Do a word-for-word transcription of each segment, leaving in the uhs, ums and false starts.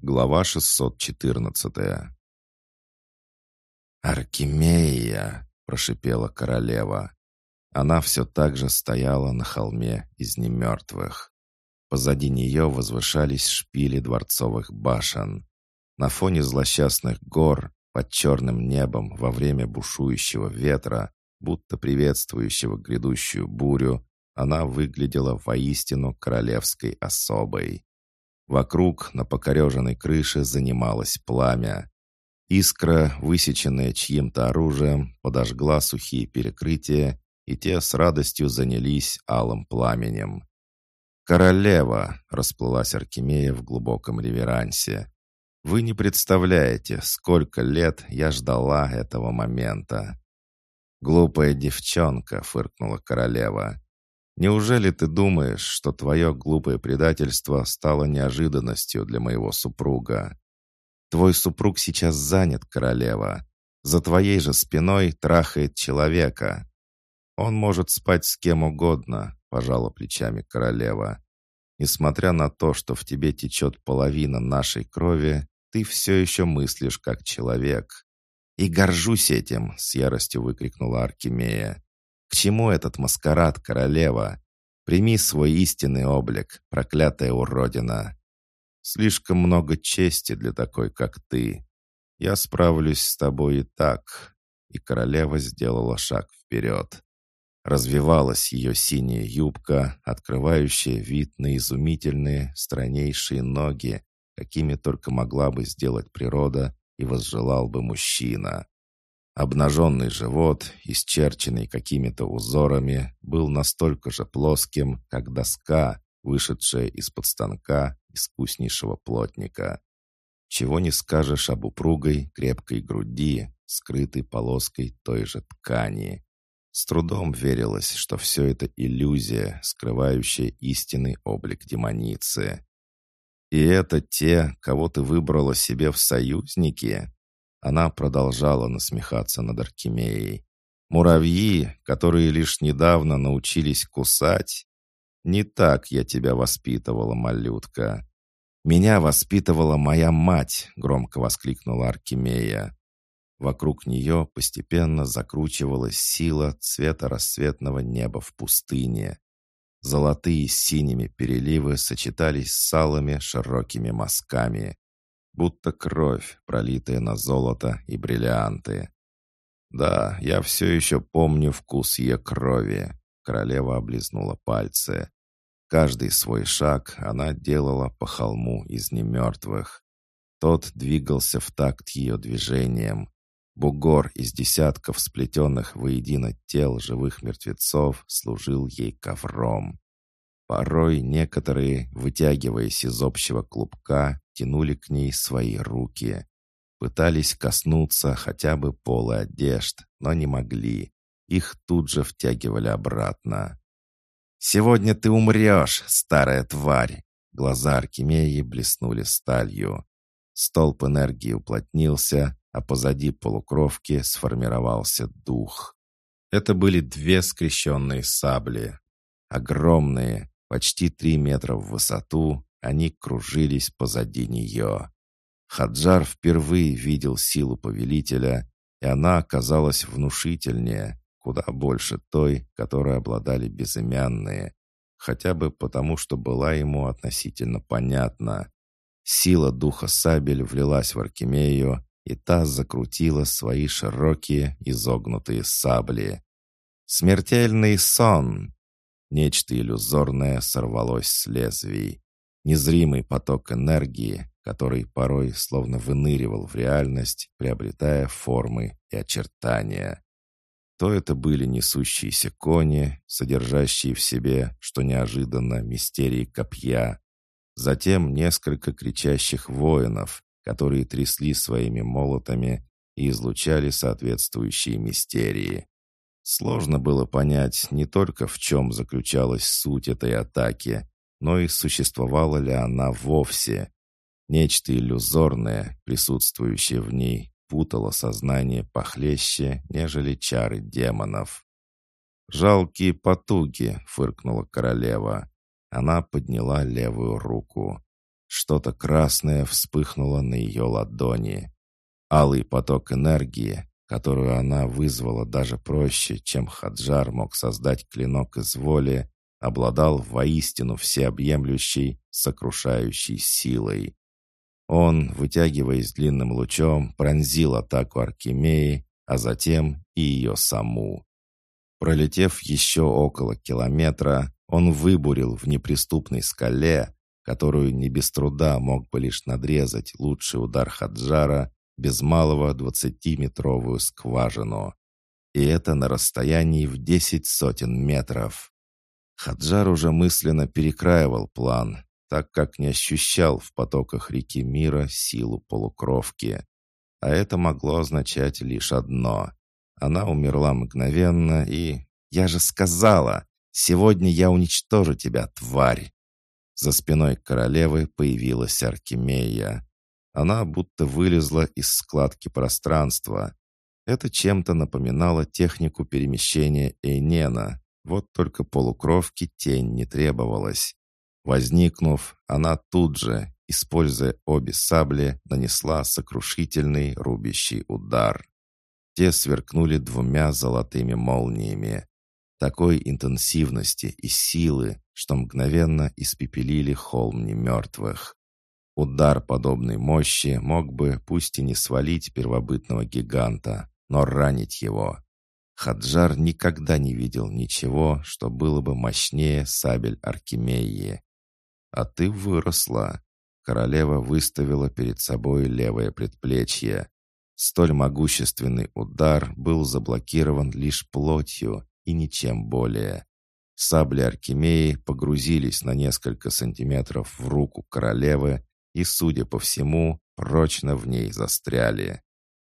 Глава шестьсот четырнадцатая. «Аркемия!» — прошипела королева. Она все так же стояла на холме из немертвых. Позади нее возвышались шпили дворцовых башен. На фоне злосчастных гор, под черным небом во время бушующего ветра, будто приветствующего грядущую бурю, она выглядела воистину королевской особой. Вокруг на покореженной крыше занималось пламя. Искра, высеченная чьим-то оружием, подожгла сухие перекрытия, и те с радостью занялись алым пламенем. «Королева!» — расплылась Аркемия в глубоком реверансе. «Вы не представляете, сколько лет я ждала этого момента!» «Глупая девчонка!» — фыркнула королева. «Неужели ты думаешь, что твое глупое предательство стало неожиданностью для моего супруга? Твой супруг сейчас занят, королева. За твоей же спиной трахает человека. Он может спать с кем угодно», — пожала плечами королева. «Несмотря на то, что в тебе течет половина нашей крови, ты все еще мыслишь как человек». «И горжусь этим!» — с яростью выкрикнула Аркемия. «К чему этот маскарад, королева? Прими свой истинный облик, проклятая уродина. Слишком много чести для такой, как ты. Я справлюсь с тобой и так». И королева сделала шаг вперед. Развивалась ее синяя юбка, открывающая вид на изумительные, стройнейшие ноги, какими только могла бы сделать природа и возжелал бы мужчина. Обнаженный живот, исчерченный какими-то узорами, был настолько же плоским, как доска, вышедшая из-под станка искуснейшего плотника. Чего не скажешь об упругой, крепкой груди, скрытой полоской той же ткани. С трудом верилось, что все это иллюзия, скрывающая истинный облик демоницы. «И это те, кого ты выбрала себе в союзники?» Она продолжала насмехаться над Аркемией. «Муравьи, которые лишь недавно научились кусать? Не так я тебя воспитывала, малютка». «Меня воспитывала моя мать!» — громко воскликнула Аркемия. Вокруг нее постепенно закручивалась сила цвета рассветного неба в пустыне. Золотые с синими переливы сочетались с алыми широкими мазками, будто кровь, пролитая на золото и бриллианты. «Да, я все еще помню вкус ее крови», — королева облизнула пальцы. Каждый свой шаг она делала по холму из немертвых. Тот двигался в такт ее движением. Бугор из десятков сплетенных воедино тел живых мертвецов служил ей ковром. Порой некоторые, вытягиваясь из общего клубка, тянули к ней свои руки. Пытались коснуться хотя бы пола одежд, но не могли. Их тут же втягивали обратно. «Сегодня ты умрешь, старая тварь!» Глаза Аркемии блеснули сталью. Столб энергии уплотнился, а позади полукровки сформировался дух. Это были две скрещенные сабли. Огромные, почти три метра в высоту, они кружились позади нее. Хаджар впервые видел силу повелителя, и она оказалась внушительнее, куда больше той, которой обладали безымянные, хотя бы потому, что была ему относительно понятна. Сила духа сабель влилась в Аркемию, и та закрутила свои широкие изогнутые сабли. «Смертельный сон!» Нечто иллюзорное сорвалось с лезвий. Незримый поток энергии, который порой словно выныривал в реальность, приобретая формы и очертания. То это были несущиеся кони, содержащие в себе, что неожиданно, мистерии копья. Затем несколько кричащих воинов, которые трясли своими молотами и излучали соответствующие мистерии. Сложно было понять не только в чем заключалась суть этой атаки, но и существовала ли она вовсе. Нечто иллюзорное, присутствующее в ней, путало сознание похлеще, нежели чары демонов. «Жалкие потуги!» — фыркнула королева. Она подняла левую руку. Что-то красное вспыхнуло на ее ладони. Алый поток энергии, которую она вызвала даже проще, чем Хаджар мог создать клинок из воли, обладал воистину всеобъемлющей, сокрушающей силой. Он, вытягиваясь длинным лучом, пронзил атаку Аркемии, а затем и ее саму. Пролетев еще около километра, он выбурил в неприступной скале, которую не без труда мог бы лишь надрезать лучший удар Хаджара, без малого двадцатиметровую скважину. И это на расстоянии в десять сотен метров. Хаджар уже мысленно перекраивал план, так как не ощущал в потоках реки мира силу полукровки. А это могло означать лишь одно. Она умерла мгновенно и... «Я же сказала! Сегодня я уничтожу тебя, тварь!» За спиной королевы появилась Аркемия. Она будто вылезла из складки пространства. Это чем-то напоминало технику перемещения Эйнена, вот только полукровке тень не требовалась. Возникнув, она тут же, используя обе сабли, нанесла сокрушительный рубящий удар. Те сверкнули двумя золотыми молниями. Такой интенсивности и силы, что мгновенно испепелили холм немертвых. Удар подобной мощи мог бы, пусть и не свалить первобытного гиганта, но ранить его. Хаджар никогда не видел ничего, что было бы мощнее сабель Аркемии. «А ты выросла!» Королева выставила перед собой левое предплечье. Столь могущественный удар был заблокирован лишь плотью и ничем более. Сабли Аркемии погрузились на несколько сантиметров в руку королевы и, судя по всему, прочно в ней застряли.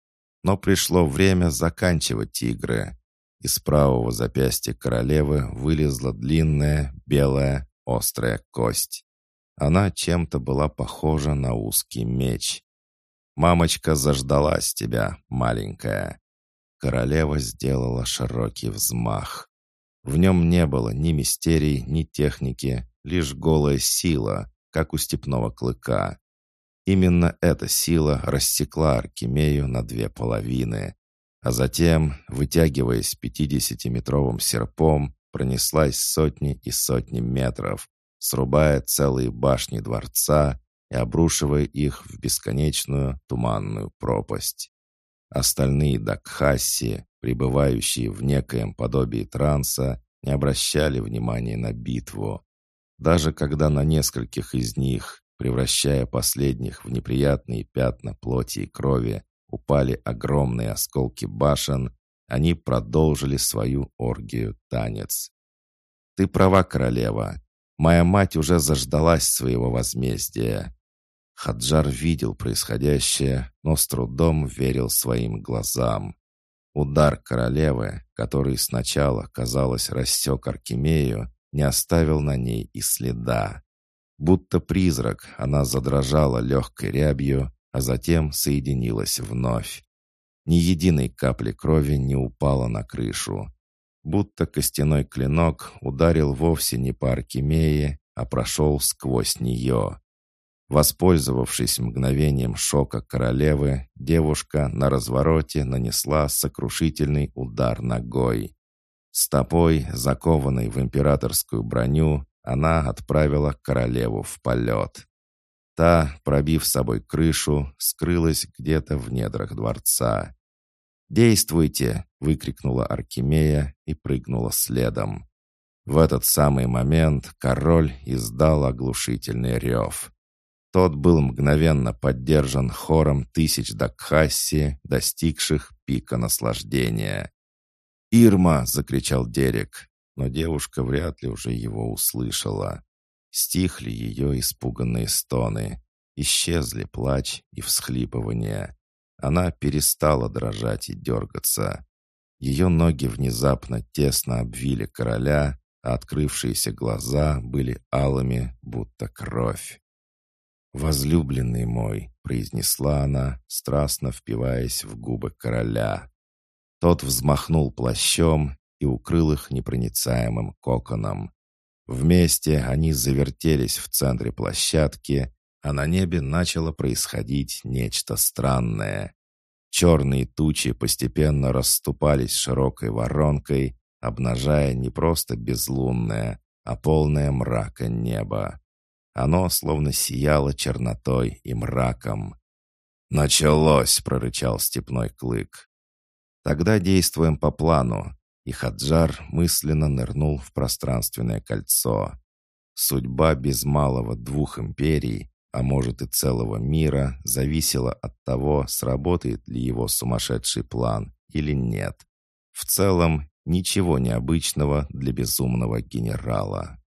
Но пришло время заканчивать игры. Из правого запястья королевы вылезла длинная, белая, острая кость. Она чем-то была похожа на узкий меч. «Мамочка заждалась тебя, маленькая». Королева сделала широкий взмах. В нем не было ни мистерий, ни техники, лишь голая сила, как у степного клыка. Именно эта сила рассекла Аркемию на две половины, а затем, вытягиваясь пятидесятиметровым серпом, пронеслась сотни и сотни метров, срубая целые башни дворца и обрушивая их в бесконечную туманную пропасть. Остальные дакхасси, пребывающие в некоем подобии транса, не обращали внимания на битву. Даже когда на нескольких из них, превращая последних в неприятные пятна плоти и крови, упали огромные осколки башен, они продолжили свою оргию-танец. «Ты права, королева. Моя мать уже заждалась своего возмездия». Хаджар видел происходящее, но с трудом верил своим глазам. Удар королевы, который сначала, казалось, рассек Аркемию, не оставил на ней и следа. Будто призрак, она задрожала легкой рябью, а затем соединилась вновь. Ни единой капли крови не упала на крышу. Будто костяной клинок ударил вовсе не по Аркемии, а прошел сквозь нее. Воспользовавшись мгновением шока королевы, девушка на развороте нанесла сокрушительный удар ногой. Стопой, закованной в императорскую броню, она отправила королеву в полет. Та, пробив с собой крышу, скрылась где-то в недрах дворца. «Действуйте!» — выкрикнула Аркемия и прыгнула следом. В этот самый момент король издал оглушительный рев. Тот был мгновенно поддержан хором тысяч дакхасси, достигших пика наслаждения. «Ирма!» — закричал Дерек, но девушка вряд ли уже его услышала. Стихли ее испуганные стоны, исчезли плач и всхлипывания. Она перестала дрожать и дергаться. Ее ноги внезапно тесно обвили короля, а открывшиеся глаза были алыми, будто кровь. «Возлюбленный мой», — произнесла она, страстно впиваясь в губы короля. Тот взмахнул плащом и укрыл их непроницаемым коконом. Вместе они завертелись в центре площадки, а на небе начало происходить нечто странное. Черные тучи постепенно расступались широкой воронкой, обнажая не просто безлунное, а полное мрака небо. Оно словно сияло чернотой и мраком. «Началось!» — прорычал степной клык. «Тогда действуем по плану», и Хаджар мысленно нырнул в пространственное кольцо. Судьба без малого двух империй, а может и целого мира, зависела от того, сработает ли его сумасшедший план или нет. В целом, ничего необычного для безумного генерала.